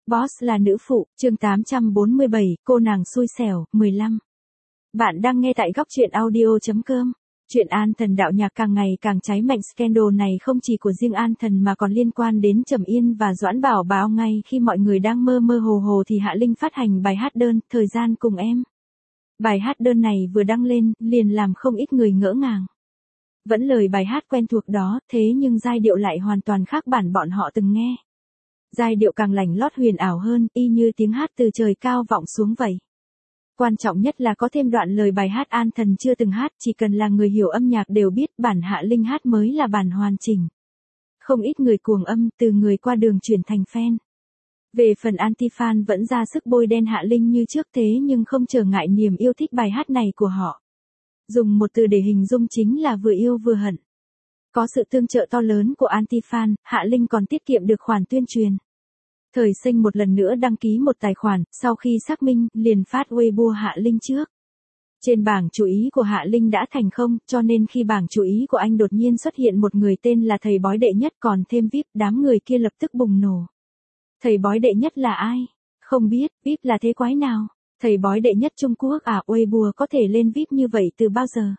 Boss là nữ phụ, chương 847, cô nàng xui xẻo, 15. Bạn đang nghe tại góc audio.com. Chuyện An Thần đạo nhạc càng ngày càng cháy mạnh. Scandal này không chỉ của riêng An Thần mà còn liên quan đến Trầm Yên và Doãn Bảo Bảo. Ngay khi mọi người đang mơ mơ hồ hồ thì Hạ Linh phát hành bài hát đơn, Thời gian cùng em. Bài hát đơn này vừa đăng lên, liền làm không ít người ngỡ ngàng. Vẫn lời bài hát quen thuộc đó, thế nhưng giai điệu lại hoàn toàn khác bản bọn họ từng nghe. Giai điệu càng lành lót huyền ảo hơn, y như tiếng hát từ trời cao vọng xuống vậy. Quan trọng nhất là có thêm đoạn lời bài hát An Thần chưa từng hát, chỉ cần là người hiểu âm nhạc đều biết bản Hạ Linh hát mới là bản hoàn chỉnh. Không ít người cuồng âm, từ người qua đường chuyển thành fan. Về phần anti-fan vẫn ra sức bôi đen Hạ Linh như trước, thế nhưng không trở ngại niềm yêu thích bài hát này của họ. Dùng một từ để hình dung chính là vừa yêu vừa hận. Có sự tương trợ to lớn của anti-fan, Hạ Linh còn tiết kiệm được khoản tuyên truyền. Thời Sinh một lần nữa đăng ký một tài khoản, sau khi xác minh, liền phát Weibo Hạ Linh trước. Trên bảng chú ý của Hạ Linh đã thành không, cho nên khi bảng chú ý của anh đột nhiên xuất hiện một người tên là thầy bói đệ nhất còn thêm VIP, đám người kia lập tức bùng nổ. Thầy bói đệ nhất là ai? Không biết, VIP là thế quái nào? Thầy bói đệ nhất Trung Quốc à? Weibo có thể lên VIP như vậy từ bao giờ?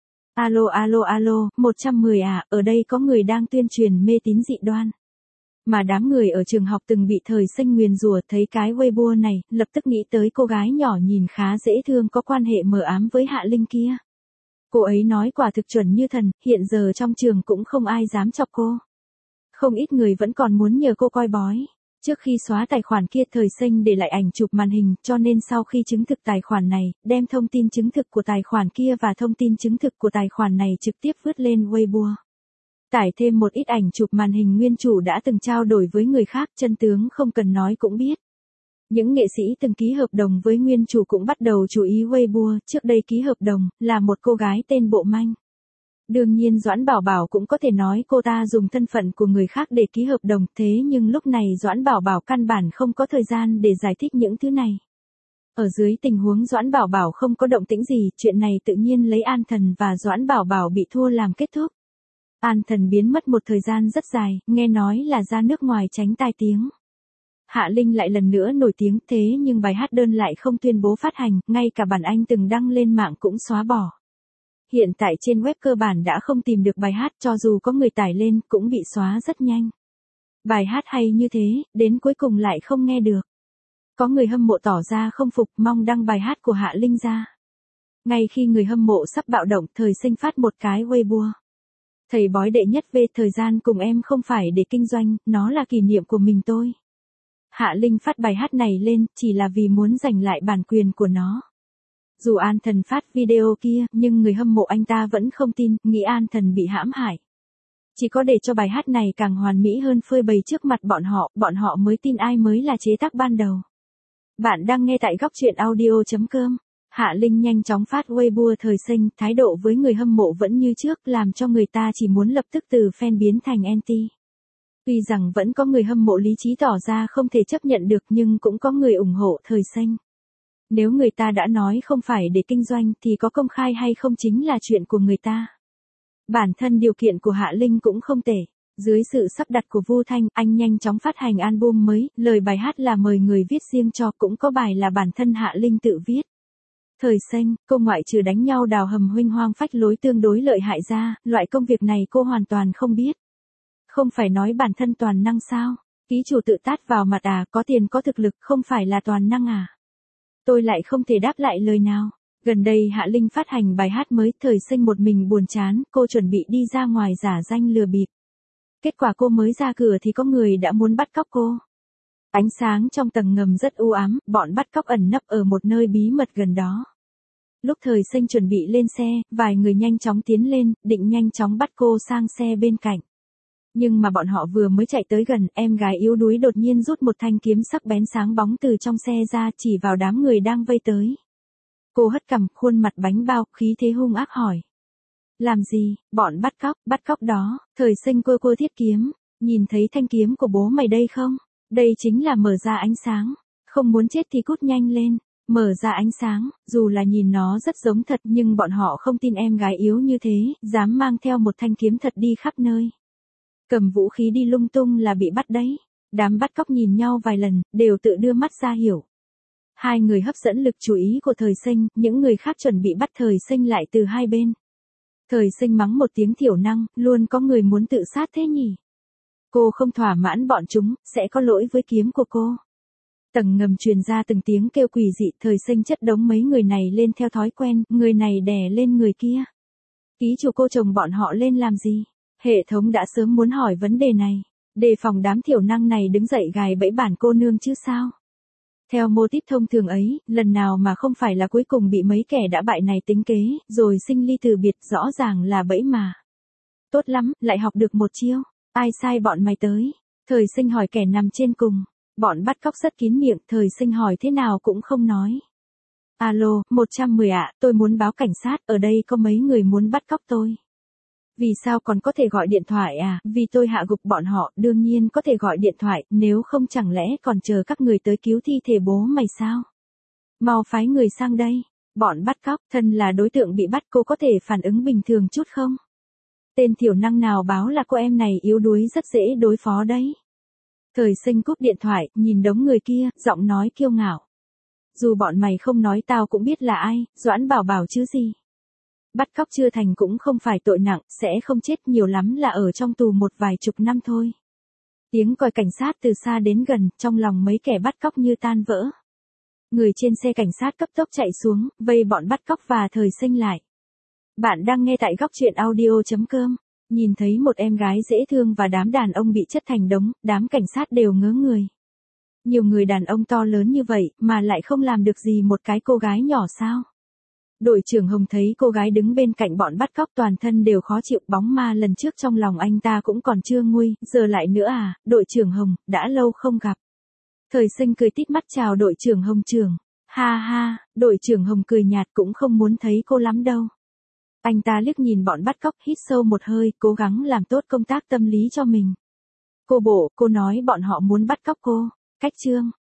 Alo, 110 à, ở đây có người đang tuyên truyền mê tín dị đoan. Mà đám người ở trường học từng bị Thời Sinh nguyền rủa thấy cái Weibo này, lập tức nghĩ tới cô gái nhỏ nhìn khá dễ thương có quan hệ mờ ám với Hạ Linh kia. Cô ấy nói quả thực chuẩn như thần, hiện giờ trong trường cũng không ai dám chọc cô. Không ít người vẫn còn muốn nhờ cô coi bói. Trước khi xóa tài khoản kia Thời Sinh để lại ảnh chụp màn hình, cho nên sau khi chứng thực tài khoản này, đem thông tin chứng thực của tài khoản kia và thông tin chứng thực của tài khoản này trực tiếp vứt lên Weibo. Tải thêm một ít ảnh chụp màn hình nguyên chủ đã từng trao đổi với người khác, chân tướng không cần nói cũng biết. Những nghệ sĩ từng ký hợp đồng với nguyên chủ cũng bắt đầu chú ý Weibo, trước đây ký hợp đồng, là một cô gái tên Bộ Manh. Đương nhiên Doãn Bảo Bảo cũng có thể nói cô ta dùng thân phận của người khác để ký hợp đồng, thế nhưng lúc này Doãn Bảo Bảo căn bản không có thời gian để giải thích những thứ này. Ở dưới tình huống Doãn Bảo Bảo không có động tĩnh gì, chuyện này tự nhiên lấy An Thần và Doãn Bảo Bảo bị thua làm kết thúc. An Thần biến mất một thời gian rất dài, nghe nói là ra nước ngoài tránh tai tiếng. Hạ Linh lại lần nữa nổi tiếng, thế nhưng bài hát đơn lại không tuyên bố phát hành, ngay cả bản anh từng đăng lên mạng cũng xóa bỏ. Hiện tại trên web cơ bản đã không tìm được bài hát, cho dù có người tải lên cũng bị xóa rất nhanh. Bài hát hay như thế, đến cuối cùng lại không nghe được. Có người hâm mộ tỏ ra không phục, mong đăng bài hát của Hạ Linh ra. Ngay khi người hâm mộ sắp bạo động, Thời Sinh phát một cái Weibo. Thầy bói đệ nhất về thời gian cùng em không phải để kinh doanh, nó là kỷ niệm của mình tôi. Hạ Linh phát bài hát này lên, chỉ là vì muốn giành lại bản quyền của nó. Dù An Thần phát video kia, nhưng người hâm mộ anh ta vẫn không tin, nghĩ An Thần bị hãm hại. Chỉ có để cho bài hát này càng hoàn mỹ hơn phơi bày trước mặt bọn họ mới tin ai mới là chế tác ban đầu. Bạn đang nghe tại góc audio.com. Hạ Linh nhanh chóng phát Weibo Thời Sinh, thái độ với người hâm mộ vẫn như trước, làm cho người ta chỉ muốn lập tức từ fan biến thành anti. Tuy rằng vẫn có người hâm mộ lý trí tỏ ra không thể chấp nhận được, nhưng cũng có người ủng hộ Thời Sinh. Nếu người ta đã nói không phải để kinh doanh thì có công khai hay không chính là chuyện của người ta. Bản thân điều kiện của Hạ Linh cũng không tệ. Dưới sự sắp đặt của Vu Thanh, anh nhanh chóng phát hành album mới, lời bài hát là mời người viết riêng cho, cũng có bài là bản thân Hạ Linh tự viết. Thời Sinh, cô ngoại trừ đánh nhau đào hầm huênh hoang phách lối tương đối lợi hại ra, loại công việc này cô hoàn toàn không biết. Không phải nói bản thân toàn năng sao? Ký chủ tự tát vào mặt à, có tiền có thực lực, không phải là toàn năng à? Tôi lại không thể đáp lại lời nào. Gần đây Hạ Linh phát hành bài hát mới, Thời Sinh một mình buồn chán, cô chuẩn bị đi ra ngoài giả danh lừa bịp. Kết quả cô mới ra cửa thì có người đã muốn bắt cóc cô. Ánh sáng trong tầng ngầm rất u ám, bọn bắt cóc ẩn nấp ở một nơi bí mật gần đó. Lúc Thời Sinh chuẩn bị lên xe, vài người nhanh chóng tiến lên, định nhanh chóng bắt cô sang xe bên cạnh. Nhưng mà bọn họ vừa mới chạy tới gần, em gái yếu đuối đột nhiên rút một thanh kiếm sắc bén sáng bóng từ trong xe ra, chỉ vào đám người đang vây tới. Cô hất cằm, khuôn mặt bánh bao, khí thế hung ác hỏi. Làm gì, bọn bắt cóc đó. Thời Sinh cô thiết kiếm, nhìn thấy thanh kiếm của bố mày đây không? Đây chính là mở ra ánh sáng. Không muốn chết thì cút nhanh lên. Mở ra ánh sáng, dù là nhìn nó rất giống thật nhưng bọn họ không tin em gái yếu như thế, dám mang theo một thanh kiếm thật đi khắp nơi. Cầm vũ khí đi lung tung là bị bắt đấy. Đám bắt cóc nhìn nhau vài lần, đều tự đưa mắt ra hiểu. Hai người hấp dẫn lực chú ý của Thời Sinh, những người khác chuẩn bị bắt Thời Sinh lại từ hai bên. Thời Sinh mắng một tiếng thiểu năng, luôn có người muốn tự sát thế nhỉ. Cô không thỏa mãn bọn chúng, sẽ có lỗi với kiếm của cô. Tầng ngầm truyền ra từng tiếng kêu quỷ dị, Thời Sinh chất đống mấy người này lên theo thói quen, người này đè lên người kia. Ký chủ cô chồng bọn họ lên làm gì? Hệ thống đã sớm muốn hỏi vấn đề này. Đề phòng đám thiểu năng này đứng dậy gài bẫy bản cô nương chứ sao? Theo mô típ thông thường ấy, lần nào mà không phải là cuối cùng bị mấy kẻ đã bại này tính kế, rồi sinh ly từ biệt, rõ ràng là bẫy mà. Tốt lắm, lại học được một chiêu. Ai sai bọn mày tới? Thời Sinh hỏi kẻ nằm trên cùng. Bọn bắt cóc rất kín miệng, Thời Sinh hỏi thế nào cũng không nói. Alo, 110 ạ, tôi muốn báo cảnh sát, ở đây có mấy người muốn bắt cóc tôi. Vì sao còn có thể gọi điện thoại à? Vì tôi hạ gục bọn họ, đương nhiên có thể gọi điện thoại, nếu không chẳng lẽ còn chờ các người tới cứu thi thể bố mày sao? Mau phái người sang đây. Bọn bắt cóc, thân là đối tượng bị bắt, cô có thể phản ứng bình thường chút không? Tên thiểu năng nào báo là cô em này yếu đuối rất dễ đối phó đấy. Thời Sinh cúp điện thoại, nhìn đống người kia, giọng nói kiêu ngạo. Dù bọn mày không nói tao cũng biết là ai, Doãn Bảo Bảo chứ gì. Bắt cóc chưa thành cũng không phải tội nặng, sẽ không chết, nhiều lắm là ở trong tù một vài chục năm thôi. Tiếng còi cảnh sát từ xa đến gần, trong lòng mấy kẻ bắt cóc như tan vỡ. Người trên xe cảnh sát cấp tốc chạy xuống, vây bọn bắt cóc và Thời Sinh lại. Bạn đang nghe tại góc truyện audio.com. Nhìn thấy một em gái dễ thương và đám đàn ông bị chất thành đống, đám cảnh sát đều ngớ người. Nhiều người đàn ông to lớn như vậy, mà lại không làm được gì một cái cô gái nhỏ sao? Đội trưởng Hồng thấy cô gái đứng bên cạnh bọn bắt cóc toàn thân đều khó chịu, bóng ma lần trước trong lòng anh ta cũng còn chưa nguôi, giờ lại nữa à, đội trưởng Hồng, đã lâu không gặp. Thời Sinh cười tít mắt chào đội trưởng Hồng trưởng. Ha ha, đội trưởng Hồng cười nhạt, cũng không muốn thấy cô lắm đâu. Anh ta liếc nhìn bọn bắt cóc, hít sâu một hơi, cố gắng làm tốt công tác tâm lý cho mình. Cô bộ, cô nói bọn họ muốn bắt cóc cô. Cách chương.